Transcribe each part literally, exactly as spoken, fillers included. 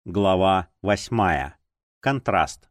Глава восьмая. Контраст.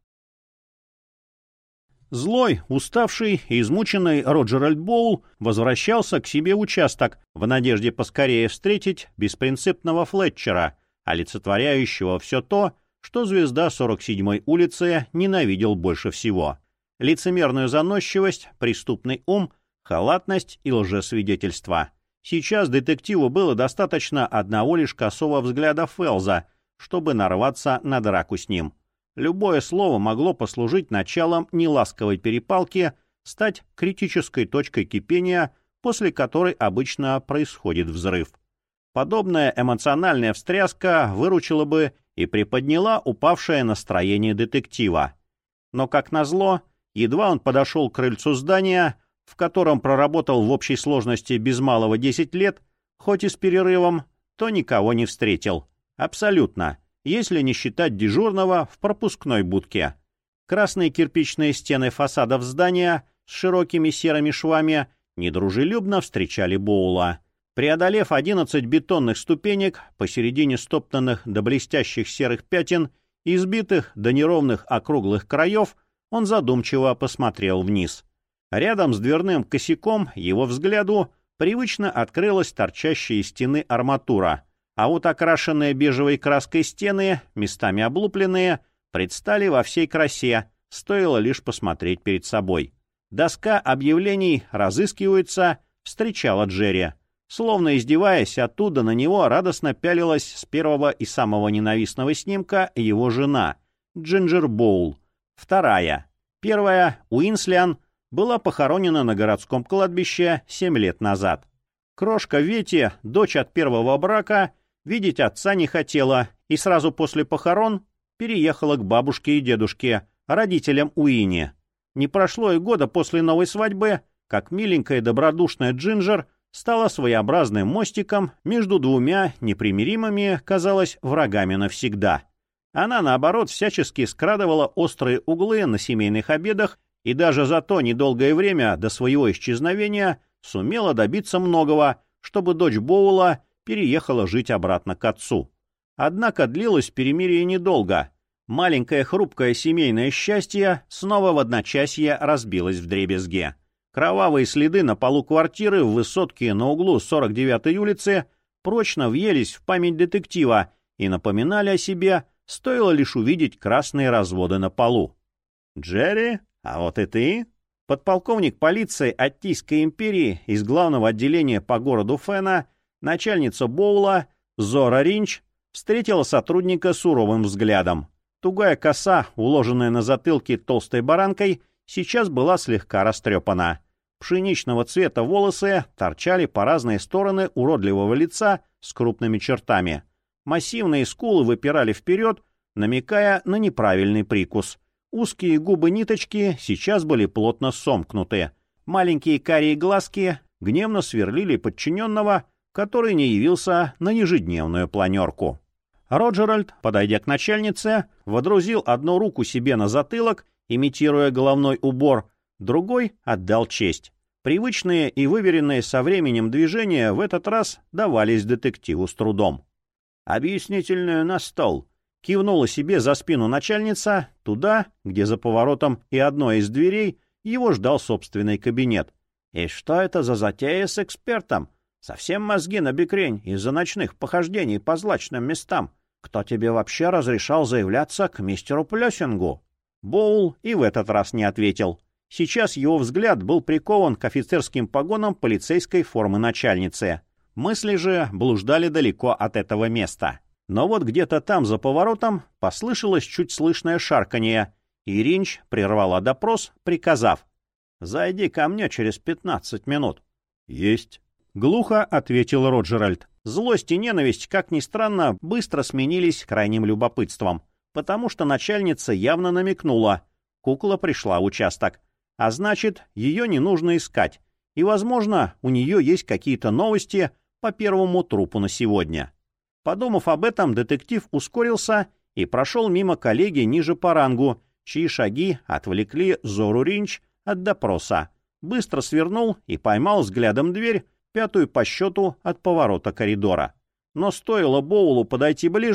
Злой, уставший и измученный Роджеральд Боул возвращался к себе в участок в надежде поскорее встретить беспринципного Флетчера, олицетворяющего все то, что звезда сорок седьмой улицы ненавидел больше всего. Лицемерную заносчивость, преступный ум, халатность и лжесвидетельство. Сейчас детективу было достаточно одного лишь косого взгляда Фелза, чтобы нарваться на драку с ним. Любое слово могло послужить началом неласковой перепалки, стать критической точкой кипения, после которой обычно происходит взрыв. Подобная эмоциональная встряска выручила бы и приподняла упавшее настроение детектива. Но, как назло, едва он подошел к крыльцу здания, в котором проработал в общей сложности без малого десять лет, хоть и с перерывом, то никого не встретил. Абсолютно, если не считать дежурного в пропускной будке. Красные кирпичные стены фасадов здания с широкими серыми швами недружелюбно встречали Боула. Преодолев одиннадцать бетонных ступенек, посередине стоптанных до блестящих серых пятен, избитых до неровных округлых краев, он задумчиво посмотрел вниз. Рядом с дверным косяком его взгляду привычно открылась торчащая из стены арматура, а вот окрашенные бежевой краской стены, местами облупленные, предстали во всей красе, стоило лишь посмотреть перед собой. Доска объявлений «Разыскиваются» встречала Джерри. Словно издеваясь, оттуда на него радостно пялилась с первого и самого ненавистного снимка его жена, Джинджер Боул. Вторая. Первая, Уинслиан, была похоронена на городском кладбище семь лет назад. Крошка Ветти, дочь от первого брака, видеть отца не хотела и сразу после похорон переехала к бабушке и дедушке, родителям Уинни. Не прошло и года после новой свадьбы, как миленькая добродушная Джинджер стала своеобразным мостиком между двумя непримиримыми, казалось, врагами навсегда. Она, наоборот, всячески скрадывала острые углы на семейных обедах и даже за то недолгое время до своего исчезновения сумела добиться многого, чтобы дочь Боула переехала жить обратно к отцу. Однако длилось перемирие недолго. Маленькое хрупкое семейное счастье снова в одночасье разбилось вдребезги. Кровавые следы на полу квартиры в высотке на углу сорок девятой улицы прочно въелись в память детектива и напоминали о себе, стоило лишь увидеть красные разводы на полу. «Джерри, а вот и ты?» Подполковник полиции Аттийской империи из главного отделения по городу Фена, начальница Боула, Зора Ринч, встретила сотрудника суровым взглядом. Тугая коса, уложенная на затылке толстой баранкой, сейчас была слегка растрепана. Пшеничного цвета волосы торчали по разные стороны уродливого лица с крупными чертами. Массивные скулы выпирали вперед, намекая на неправильный прикус. Узкие губы-ниточки сейчас были плотно сомкнуты. Маленькие карие глазки гневно сверлили подчиненного, который не явился на ежедневную планерку. Роджеральд, подойдя к начальнице, водрузил одну руку себе на затылок, имитируя головной убор, другой отдал честь. Привычные и выверенные со временем движения в этот раз давались детективу с трудом. «Объяснительную на стол», — кивнула себе за спину начальница, туда, где за поворотом и одной из дверей его ждал собственный кабинет. «И что это за затея с экспертом? Совсем мозги на бекрень из-за ночных похождений по злачным местам. Кто тебе вообще разрешал заявляться к мистеру Плессингу?» Боул и в этот раз не ответил. Сейчас его взгляд был прикован к офицерским погонам полицейской формы начальницы. Мысли же блуждали далеко от этого места. Но вот где-то там за поворотом послышалось чуть слышное шарканье, и Ринч прервала допрос, приказав: «Зайди ко мне через пятнадцать минут». «Есть», — глухо ответил Роджеральд. Злость и ненависть, как ни странно, быстро сменились крайним любопытством, потому что начальница явно намекнула: кукла пришла в участок. А значит, ее не нужно искать, и, возможно, у нее есть какие-то новости по первому трупу на сегодня. Подумав об этом, детектив ускорился и прошел мимо коллеги ниже по рангу, чьи шаги отвлекли Зору Ринч от допроса. Быстро свернул и поймал взглядом дверь, пятую по счету от поворота коридора. Но стоило Боулу подойти ближе,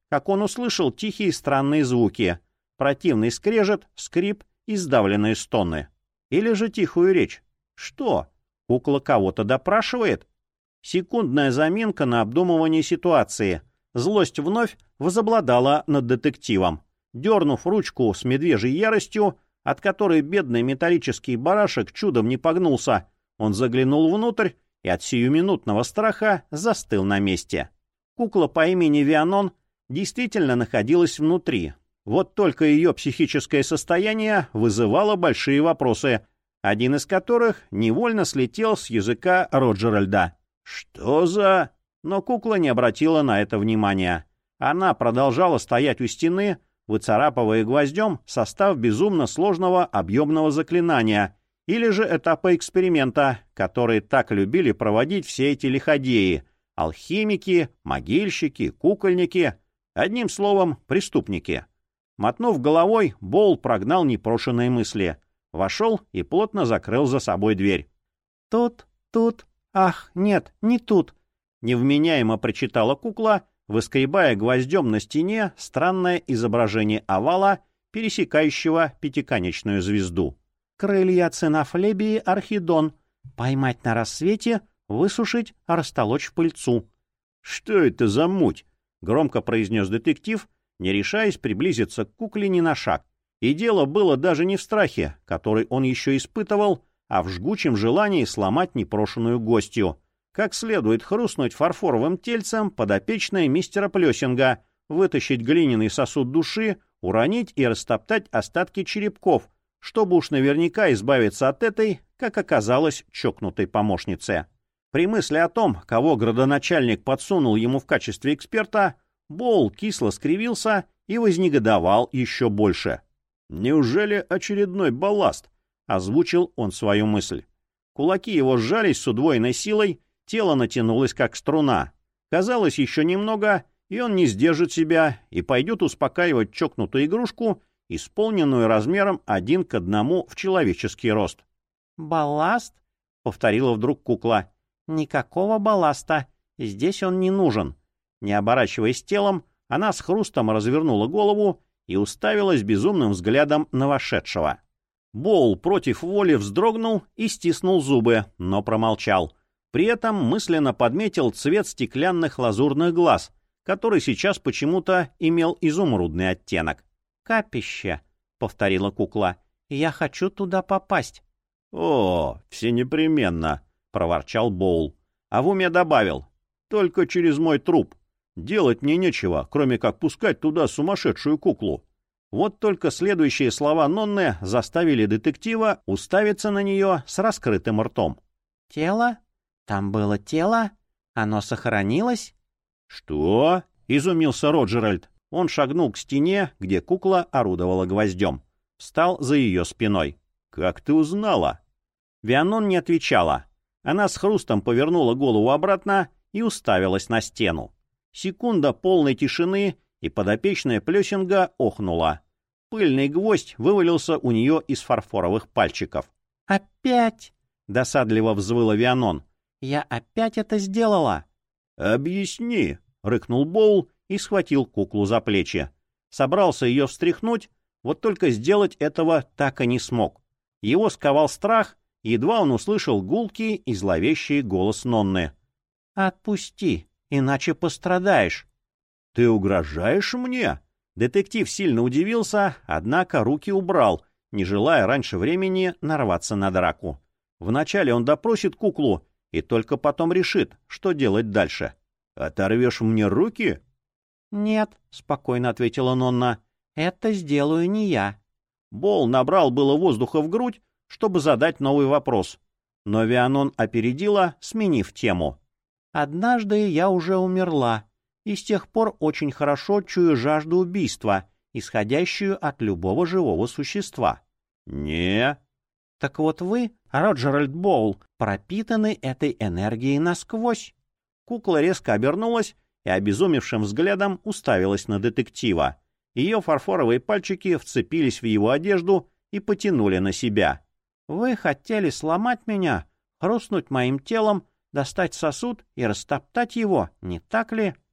как он услышал тихие странные звуки, противный скрежет, скрип и сдавленные стоны. Или же тихую речь. Что? Кукла кого-то допрашивает? Секундная заминка на обдумывание ситуации. Злость вновь возобладала над детективом. Дернув ручку с медвежьей яростью, от которой бедный металлический барашек чудом не погнулся, он заглянул внутрь и от сиюминутного страха застыл на месте. Кукла по имени Вианон действительно находилась внутри. Вот только ее психическое состояние вызывало большие вопросы, один из которых невольно слетел с языка Роджеральда. «Что за...» Но кукла не обратила на это внимания. Она продолжала стоять у стены, выцарапывая гвоздем состав безумно сложного объемного заклинания, или же этапа эксперимента, которые так любили проводить все эти лиходеи — алхимики, могильщики, кукольники, одним словом, преступники. Мотнув головой, Боул прогнал непрошенные мысли. Вошел и плотно закрыл за собой дверь. «Тут, тут, ах, нет, не тут», — невменяемо прочитала кукла, выскребая гвоздем на стене странное изображение овала, пересекающего пятиконечную звезду. «Крылья цинофлебии архидон. Поймать на рассвете, высушить, растолочь в пыльцу». «Что это за муть?» — громко произнес детектив, не решаясь приблизиться к кукле ни на шаг. И дело было даже не в страхе, который он еще испытывал, а в жгучем желании сломать непрошенную гостью. Как следует хрустнуть фарфоровым тельцем подопечное мистера Плесинга, вытащить глиняный сосуд души, уронить и растоптать остатки черепков, чтобы уж наверняка избавиться от этой, как оказалось, чокнутой помощницы. При мысли о том, кого градоначальник подсунул ему в качестве эксперта, Боул кисло скривился и вознегодовал еще больше. «Неужели очередной балласт?» — озвучил он свою мысль. Кулаки его сжались с удвоенной силой, тело натянулось как струна. Казалось, еще немного, и он не сдержит себя и пойдет успокаивать чокнутую игрушку, исполненную размером один к одному в человеческий рост. «Балласт?» — повторила вдруг кукла. «Никакого балласта. Здесь он не нужен». Не оборачиваясь телом, она с хрустом развернула голову и уставилась безумным взглядом на вошедшего. Боул против воли вздрогнул и стиснул зубы, но промолчал. При этом мысленно подметил цвет стеклянных лазурных глаз, который сейчас почему-то имел изумрудный оттенок. «Капище», — повторила кукла, — «я хочу туда попасть». «О, все непременно», — проворчал Боул. А в уме добавил: «Только через мой труп. Делать мне нечего, кроме как пускать туда сумасшедшую куклу». Вот только следующие слова Нонны заставили детектива уставиться на нее с раскрытым ртом. «Тело? Там было тело? Оно сохранилось?» «Что?» — изумился Роджеральд. Он шагнул к стене, где кукла орудовала гвоздем. Встал за ее спиной. «Как ты узнала?» Вианон не отвечала. Она с хрустом повернула голову обратно и уставилась на стену. Секунда полной тишины, и подопечная Плесинга охнула. Пыльный гвоздь вывалился у нее из фарфоровых пальчиков. «Опять!» — досадливо взвыла Вианон. «Я опять это сделала!» «Объясни!» — рыкнул Боул и схватил куклу за плечи. Собрался ее встряхнуть, вот только сделать этого так и не смог. Его сковал страх, едва он услышал гулкий и зловещий голос Нонны. «Отпусти, иначе пострадаешь». «Ты угрожаешь мне?» Детектив сильно удивился, однако руки убрал, не желая раньше времени нарваться на драку. Вначале он допросит куклу и только потом решит, что делать дальше. «Оторвешь мне руки?» «Нет», — спокойно ответила Нонна, — «это сделаю не я». Боул набрал было воздуха в грудь, чтобы задать новый вопрос, но Вианон опередила, сменив тему. «Однажды я уже умерла, и с тех пор очень хорошо чую жажду убийства, исходящую от любого живого существа». «Не». «Так вот вы, Роджеральд Боул, пропитаны этой энергией насквозь». Кукла резко обернулась и обезумевшим взглядом уставилась на детектива. Ее фарфоровые пальчики вцепились в его одежду и потянули на себя. «Вы хотели сломать меня, хрустнуть моим телом, достать сосуд и растоптать его, не так ли?»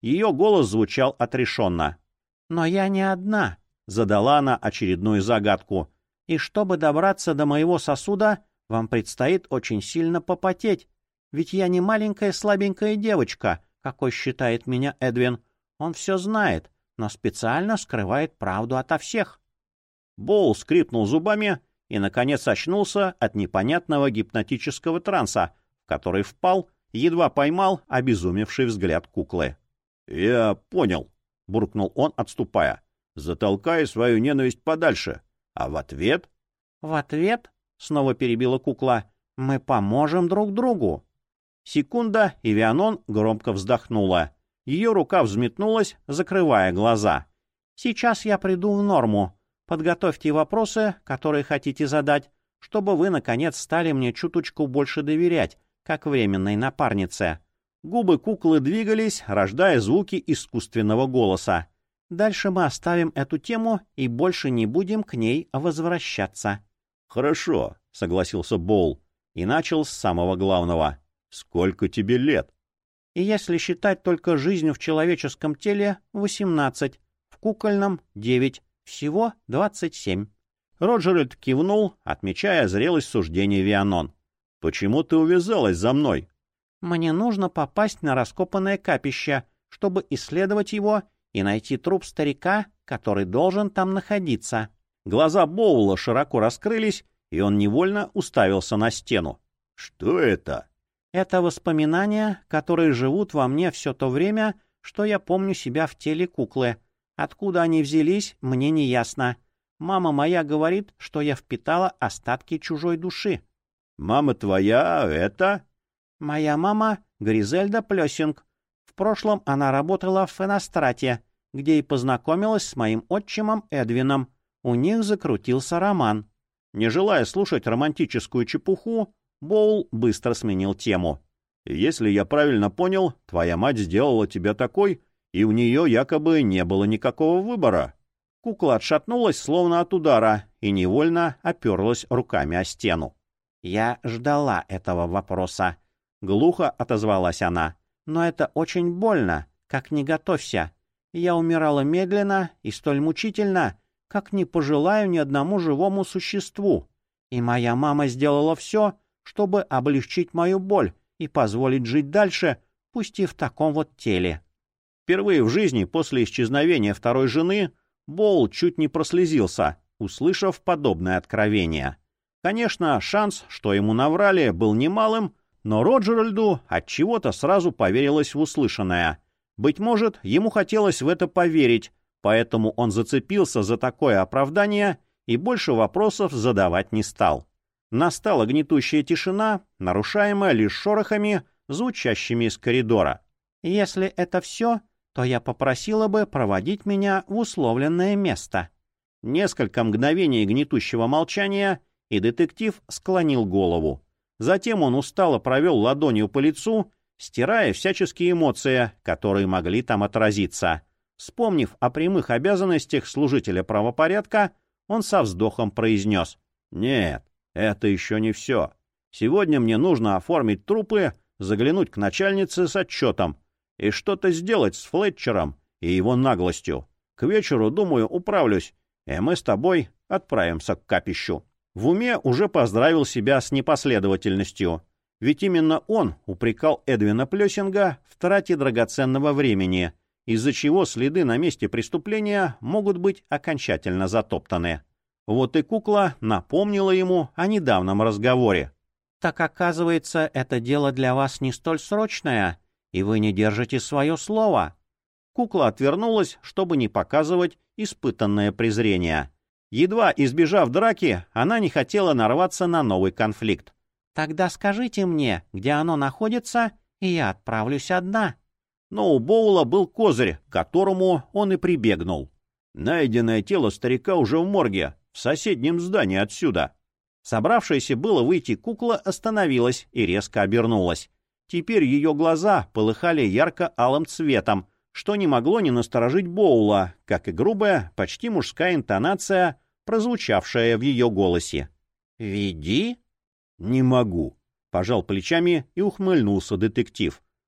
Ее голос звучал отрешенно. «Но я не одна», — задала она очередную загадку. «И чтобы добраться до моего сосуда, вам предстоит очень сильно попотеть. Ведь я не маленькая слабенькая девочка, какой считает меня Эдвин. Он все знает, но специально скрывает правду ото всех». Боул скрипнул зубами и, наконец, очнулся от непонятного гипнотического транса, в который впал, едва поймал обезумевший взгляд куклы. «Я понял», — буркнул он, отступая. «Затолкай свою ненависть подальше. А в ответ?» «В ответ?» — снова перебила кукла. «Мы поможем друг другу». Секунда, и Вианон громко вздохнула. Ее рука взметнулась, закрывая глаза. «Сейчас я приду в норму. Подготовьте вопросы, которые хотите задать, чтобы вы, наконец, стали мне чуточку больше доверять, как временной напарнице». Губы куклы двигались, рождая звуки искусственного голоса. «Дальше мы оставим эту тему и больше не будем к ней возвращаться». «Хорошо», — согласился Боул и начал с самого главного. «Сколько тебе лет?» «И если считать только жизнь в человеческом теле, восемнадцать, в кукольном — девять, всего двадцать семь». Роджеральд кивнул, отмечая зрелость суждения Вианон. «Почему ты увязалась за мной?» «Мне нужно попасть на раскопанное капище, чтобы исследовать его и найти труп старика, который должен там находиться». Глаза Боула широко раскрылись, и он невольно уставился на стену. «Что это?» «Это воспоминания, которые живут во мне все то время, что я помню себя в теле куклы. Откуда они взялись, мне не ясно. Мама моя говорит, что я впитала остатки чужой души». «Мама твоя — это?» «Моя мама — Гризельда Плессинг. В прошлом она работала в Фенострате, где и познакомилась с моим отчимом Эдвином. У них закрутился роман». Не желая слушать романтическую чепуху, Боул быстро сменил тему. «Если я правильно понял, твоя мать сделала тебя такой, и у нее якобы не было никакого выбора». Кукла отшатнулась, словно от удара, и невольно оперлась руками о стену. «Я ждала этого вопроса», — глухо отозвалась она. «Но это очень больно, как не готовься. Я умирала медленно и столь мучительно, как не пожелаю ни одному живому существу. И моя мама сделала все, чтобы облегчить мою боль и позволить жить дальше, пусть и в таком вот теле». Впервые в жизни после исчезновения второй жены Боул чуть не прослезился, услышав подобное откровение. Конечно, шанс, что ему наврали, был немалым, но Роджеральду отчего-то сразу поверилось в услышанное. Быть может, ему хотелось в это поверить, поэтому он зацепился за такое оправдание и больше вопросов задавать не стал. Настала гнетущая тишина, нарушаемая лишь шорохами, звучащими из коридора. «Если это все, то я попросила бы проводить меня в условленное место». Несколько мгновений гнетущего молчания, и детектив склонил голову. Затем он устало провел ладонью по лицу, стирая всяческие эмоции, которые могли там отразиться. Вспомнив о прямых обязанностях служителя правопорядка, он со вздохом произнес: «Нет, это еще не все. Сегодня мне нужно оформить трупы, заглянуть к начальнице с отчетом и что-то сделать с Флетчером и его наглостью. К вечеру, думаю, управлюсь, и мы с тобой отправимся к капищу». В уме уже поздравил себя с непоследовательностью, ведь именно он упрекал Эдвина Плессинга в трате драгоценного времени, из-за чего следы на месте преступления могут быть окончательно затоптаны. Вот и кукла напомнила ему о недавнем разговоре. «Так, оказывается, это дело для вас не столь срочное, и вы не держите свое слово». Кукла отвернулась, чтобы не показывать испытанное презрение. Едва избежав драки, она не хотела нарваться на новый конфликт. «Тогда скажите мне, где оно находится, и я отправлюсь одна». Но у Боула был козырь, к которому он и прибегнул. «Найденное тело старика уже в морге, в соседнем здании отсюда». Собравшаяся было выйти кукла остановилась и резко обернулась. Теперь ее глаза полыхали ярко-алым цветом, что не могло не насторожить Боула, как и грубая, почти мужская интонация, прозвучавшая в ее голосе. «Веди?» «Не могу», — пожал плечами и ухмыльнулся детектив.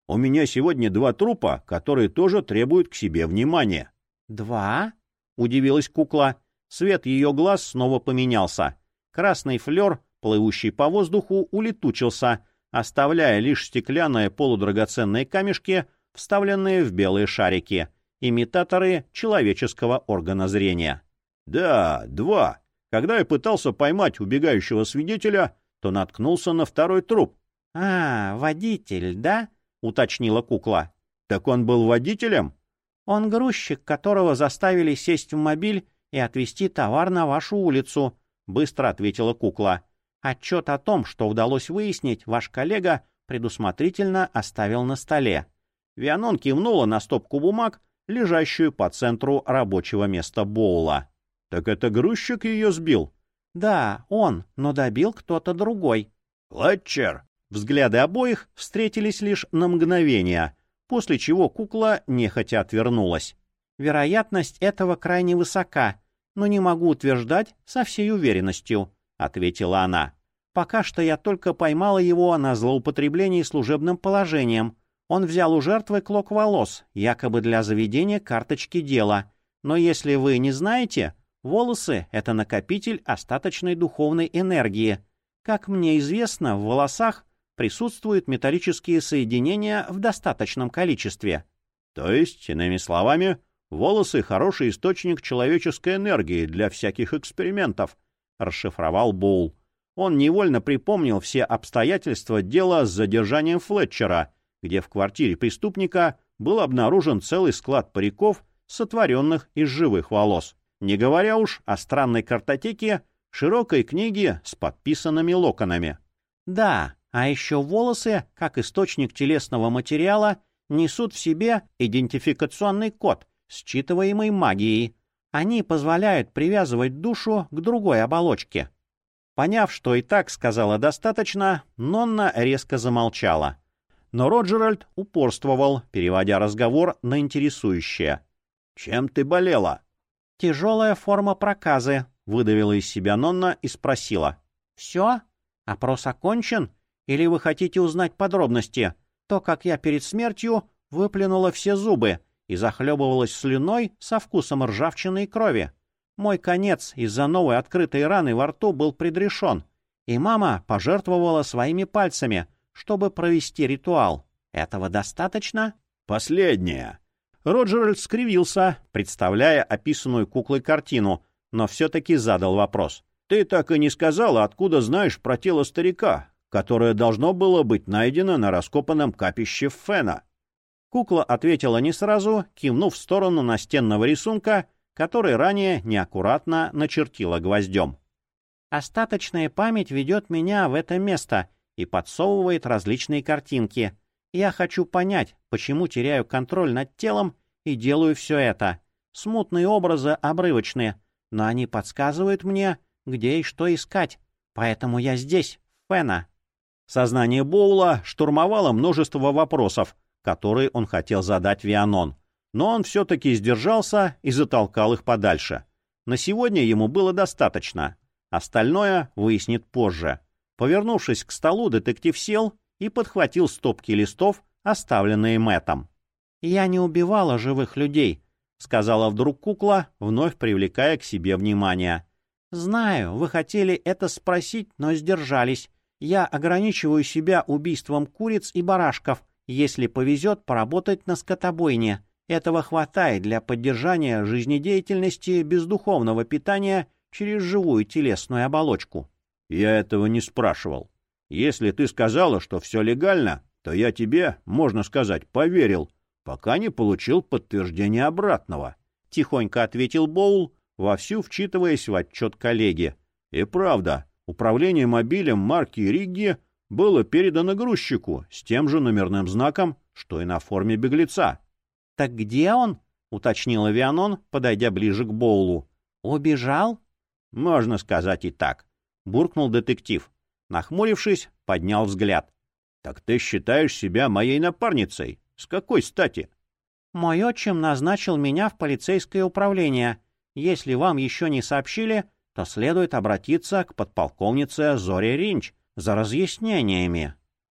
У меня сегодня два трупа, которые тоже требуют к себе внимания». «Два?» — удивилась кукла. Свет ее глаз снова поменялся. Красный флер, плывущий по воздуху, улетучился, оставляя лишь стеклянные полудрагоценные камешки, вставленные в белые шарики, имитаторы человеческого органа зрения. «Да, два. Когда я пытался поймать убегающего свидетеля, то наткнулся на второй труп». «А, водитель, да?» — уточнила кукла. «Так он был водителем?» «Он грузчик, которого заставили сесть в мобиль и отвезти товар на вашу улицу», — быстро ответила кукла. «Отчет о том, что удалось выяснить, ваш коллега предусмотрительно оставил на столе». Вианон кивнула на стопку бумаг, лежащую по центру рабочего места Боула. «Так это грузчик ее сбил?» «Да, он, но добил кто-то другой». «Флетчер!» Взгляды обоих встретились лишь на мгновение, после чего кукла нехотя отвернулась. «Вероятность этого крайне высока, но не могу утверждать со всей уверенностью», — ответила она. «Пока что я только поймала его на злоупотреблении служебным положением. Он взял у жертвы клок волос, якобы для заведения карточки дела. Но если вы не знаете, волосы — это накопитель остаточной духовной энергии. Как мне известно, в волосах присутствуют металлические соединения в достаточном количестве». «То есть, иными словами, волосы — хороший источник человеческой энергии для всяких экспериментов», — расшифровал Боул. Он невольно припомнил все обстоятельства дела с задержанием Флетчера, где в квартире преступника был обнаружен целый склад париков, сотворенных из живых волос. Не говоря уж о странной картотеке, широкой книге с подписанными локонами. «Да, а еще волосы, как источник телесного материала, несут в себе идентификационный код, считываемый магией. Они позволяют привязывать душу к другой оболочке». Поняв, что и так сказала достаточно, Нонна резко замолчала. Но Роджеральд упорствовал, переводя разговор на интересующее. «Чем ты болела?» «Тяжелая форма проказы», — выдавила из себя Нонна и спросила. «Все? Опрос окончен? Или вы хотите узнать подробности? То, как я перед смертью выплюнула все зубы и захлебывалась слюной со вкусом ржавчины и крови. Мой конец из-за новой открытой раны во рту был предрешен, и мама пожертвовала своими пальцами, чтобы провести ритуал. Этого достаточно?» «Последнее». Роджеральд скривился, представляя описанную куклой картину, но все-таки задал вопрос. «Ты так и не сказала, откуда знаешь про тело старика, которое должно было быть найдено на раскопанном капище Фена?» Кукла ответила не сразу, кивнув в сторону настенного рисунка, который ранее неаккуратно начертила гвоздем. «Остаточная память ведет меня в это место и подсовывает различные картинки. Я хочу понять, почему теряю контроль над телом и делаю все это. Смутные образы обрывочные, но они подсказывают мне, где и что искать. Поэтому я здесь, Фена». Сознание Боула штурмовало множество вопросов, которые он хотел задать Вианон. Но он все-таки сдержался и затолкал их подальше. На сегодня ему было достаточно. Остальное выяснит позже. Повернувшись к столу, детектив сел и подхватил стопки листов, оставленные Мэттом. «Я не убивала живых людей», — сказала вдруг кукла, вновь привлекая к себе внимание. «Знаю, вы хотели это спросить, но сдержались. Я ограничиваю себя убийством куриц и барашков, если повезет поработать на скотобойне. Этого хватает для поддержания жизнедеятельности без духовного питания через живую телесную оболочку». «Я этого не спрашивал. Если ты сказала, что все легально, то я тебе, можно сказать, поверил, пока не получил подтверждения обратного», — тихонько ответил Боул, вовсю вчитываясь в отчет коллеги. «И правда, управление мобилем марки Ригги было передано грузчику с тем же номерным знаком, что и на форме беглеца». «Так где он?» — уточнила Вианон, подойдя ближе к Боулу. «Убежал?» «Можно сказать и так», — буркнул детектив. Нахмурившись, поднял взгляд. «Так ты считаешь себя моей напарницей? С какой стати?» «Мой отчим назначил меня в полицейское управление. Если вам еще не сообщили, то следует обратиться к подполковнице Зоре Ринч за разъяснениями».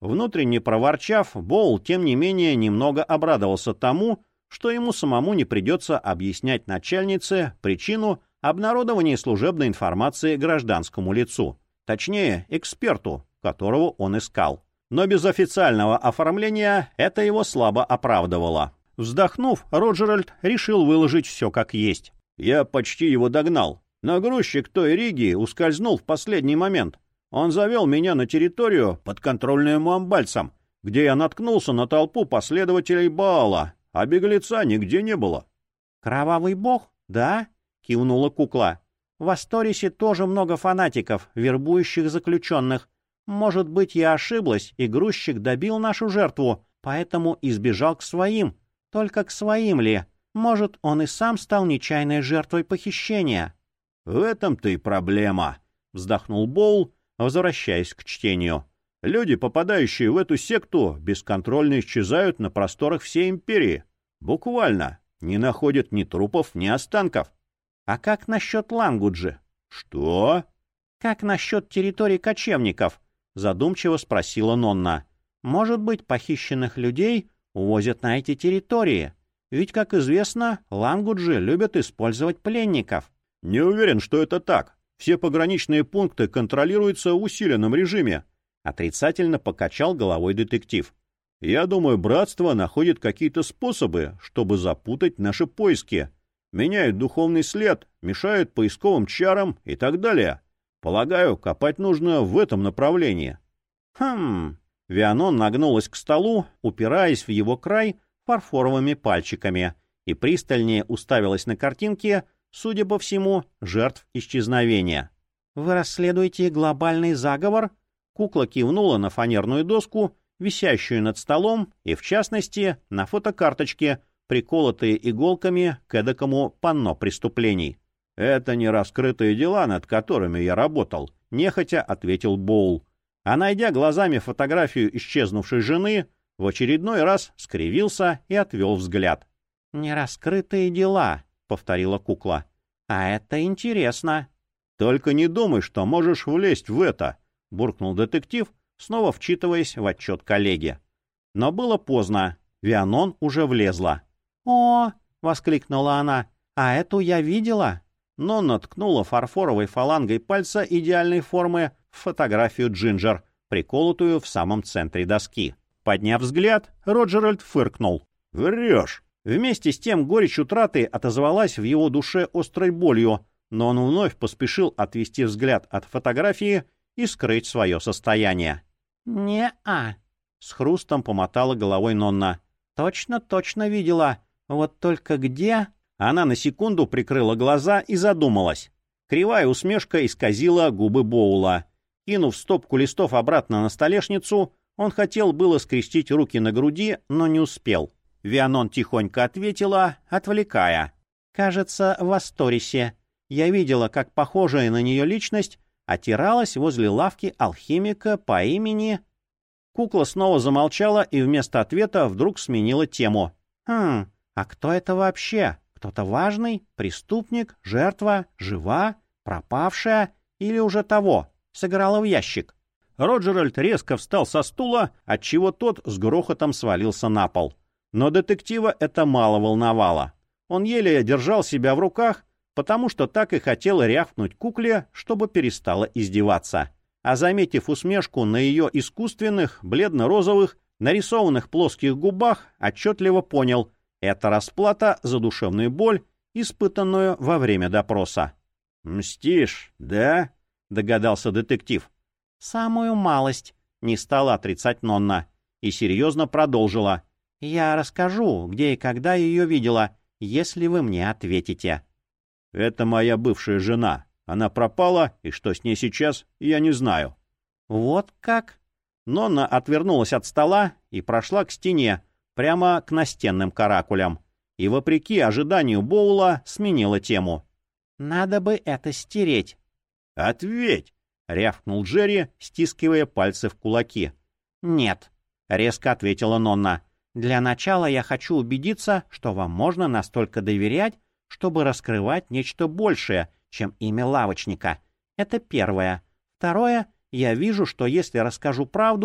Внутренне проворчав, Боул, тем не менее, немного обрадовался тому, что ему самому не придется объяснять начальнице причину обнародования служебной информации гражданскому лицу, точнее, эксперту, которого он искал. Но без официального оформления это его слабо оправдывало. Вздохнув, Роджеральд решил выложить все как есть. «Я почти его догнал. Но грузчик той Риги ускользнул в последний момент. Он завел меня на территорию, подконтрольную муамбальцам, где я наткнулся на толпу последователей Баала, а беглеца нигде не было». «Кровавый бог, да?» — кивнула кукла. «В Асторисе тоже много фанатиков, вербующих заключенных. Может быть, я ошиблась, и грузчик добил нашу жертву, поэтому избежал к своим. Только к своим ли? Может, он и сам стал нечаянной жертвой похищения?» «В этом-то и проблема», — вздохнул Боул, возвращаясь к чтению. «Люди, попадающие в эту секту, бесконтрольно исчезают на просторах всей империи. Буквально. Не находят ни трупов, ни останков». «А как насчет Лангуджи?» «Что?» «Как насчет территорий кочевников?» — задумчиво спросила Нонна. «Может быть, похищенных людей увозят на эти территории? Ведь, как известно, лангуджи любят использовать пленников». «Не уверен, что это так. Все пограничные пункты контролируются в усиленном режиме», — отрицательно покачал головой детектив. «Я думаю, братство находит какие-то способы, чтобы запутать наши поиски. Меняют духовный след, мешают поисковым чарам и так далее. Полагаю, копать нужно в этом направлении». «Хм...» Вианон нагнулась к столу, упираясь в его край фарфоровыми пальчиками, и пристальнее уставилась на картинки, судя по всему, жертв исчезновения. «Вы расследуете глобальный заговор?» Кукла кивнула на фанерную доску, висящую над столом, и, в частности, на фотокарточке, приколотые иголками к эдакому панно преступлений. «Это не раскрытые дела, над которыми я работал», — нехотя ответил Боул. А найдя глазами фотографию исчезнувшей жены, в очередной раз скривился и отвел взгляд. «Нераскрытые дела», — повторила кукла. «А это интересно». «Только не думай, что можешь влезть в это», — буркнул детектив, снова вчитываясь в отчет коллеги. Но было поздно. Вианон уже влезла. «О!» — воскликнула она. «А эту я видела». Нонна ткнула фарфоровой фалангой пальца идеальной формы в фотографию Джинджер, приколотую в самом центре доски. Подняв взгляд, Роджеральд фыркнул. «Врешь!» Вместе с тем горечь утраты отозвалась в его душе острой болью, но он вновь поспешил отвести взгляд от фотографии и скрыть свое состояние. «Не-а», — с хрустом помотала головой Нонна. «Точно, точно видела. Вот только где...» Она на секунду прикрыла глаза и задумалась. Кривая усмешка исказила губы Боула. Кинув стопку листов обратно на столешницу, он хотел было скрестить руки на груди, но не успел. Вианон тихонько ответила, отвлекая. «Кажется, в Асторисе. Я видела, как похожая на нее личность отиралась возле лавки алхимика по имени...» Кукла снова замолчала и вместо ответа вдруг сменила тему. «Хм, а кто это вообще? Кто-то важный? Преступник? Жертва? Жива? Пропавшая? Или уже того? Сыграла в ящик?» Роджеральд резко встал со стула, отчего тот с грохотом свалился на пол. Но детектива это мало волновало. Он еле держал себя в руках, потому что так и хотел рявкнуть кукле, чтобы перестала издеваться. А заметив усмешку на ее искусственных, бледно-розовых, нарисованных плоских губах, отчетливо понял — это расплата за душевную боль, испытанную во время допроса. «Мстишь, да?» — догадался детектив. «Самую малость», — не стала отрицать Нонна. И серьезно продолжила. «Я расскажу, где и когда ее видела, если вы мне ответите». «Это моя бывшая жена. Она пропала, и что с ней сейчас, я не знаю». «Вот как?» Нонна отвернулась от стола и прошла к стене, прямо к настенным каракулям. И, вопреки ожиданию Боула, сменила тему. «Надо бы это стереть». «Ответь!» — рявкнул Джерри, стискивая пальцы в кулаки. «Нет», — резко ответила Нонна. «Для начала я хочу убедиться, что вам можно настолько доверять, чтобы раскрывать нечто большее, чем имя лавочника. Это первое. Второе, я вижу, что если расскажу правду,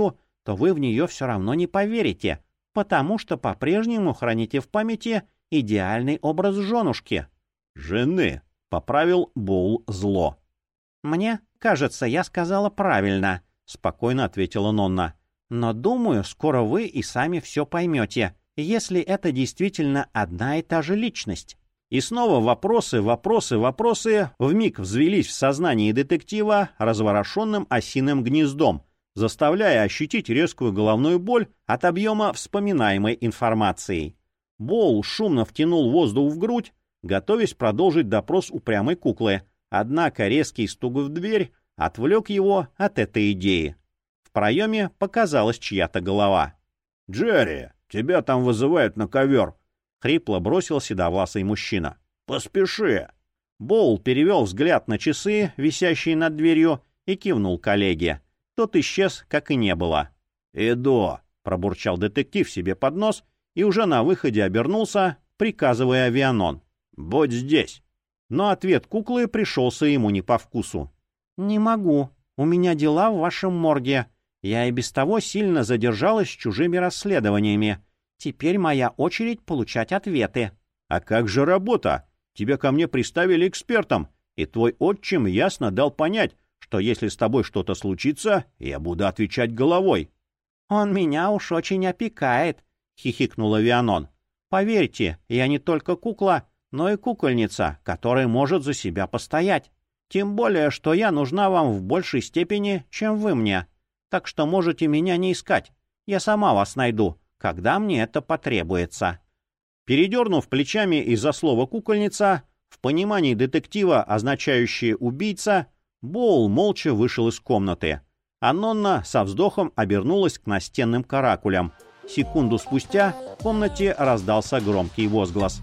то вы в нее все равно не поверите, потому что по-прежнему храните в памяти идеальный образ женушки». «Жены», — поправил Боул зло. «Мне кажется, я сказала правильно», — спокойно ответила Нонна. «Но думаю, скоро вы и сами все поймете, если это действительно одна и та же личность». И снова вопросы, вопросы, вопросы вмиг взвелись в сознании детектива разворошенным осиным гнездом, заставляя ощутить резкую головную боль от объема вспоминаемой информации. Боул шумно втянул воздух в грудь, готовясь продолжить допрос упрямой куклы, однако резкий стук в дверь отвлек его от этой идеи. В проеме показалась чья-то голова. «Джерри, тебя там вызывают на ковер!» — хрипло бросил седовласый мужчина. «Поспеши!» Боул перевел взгляд на часы, висящие над дверью, и кивнул коллеге. Тот исчез, как и не было. «Иду!» — пробурчал детектив себе под нос и уже на выходе обернулся, приказывая Авианон: «Будь здесь!» Но ответ куклы пришелся ему не по вкусу. «Не могу. У меня дела в вашем морге. Я и без того сильно задержалась с чужими расследованиями. Теперь моя очередь получать ответы». «А как же работа? Тебя ко мне приставили экспертом, и твой отчим ясно дал понять, что если с тобой что-то случится, я буду отвечать головой». «Он меня уж очень опекает», — хихикнул Авианон. «Поверьте, я не только кукла, но и кукольница, которая может за себя постоять. Тем более, что я нужна вам в большей степени, чем вы мне. Так что можете меня не искать. Я сама вас найду, когда мне это потребуется». Передернув плечами из-за слова «кукольница», в понимании детектива, означающее «убийца», Боул молча вышел из комнаты. А Нонна со вздохом обернулась к настенным каракулям. Секунду спустя в комнате раздался громкий возглас.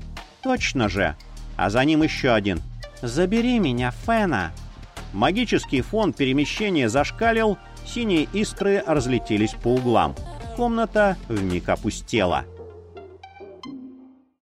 «Точно же!» А за ним еще один. «Забери меня, Фена!» Магический фон перемещения зашкалил, синие искры разлетелись по углам. Комната вмиг опустела.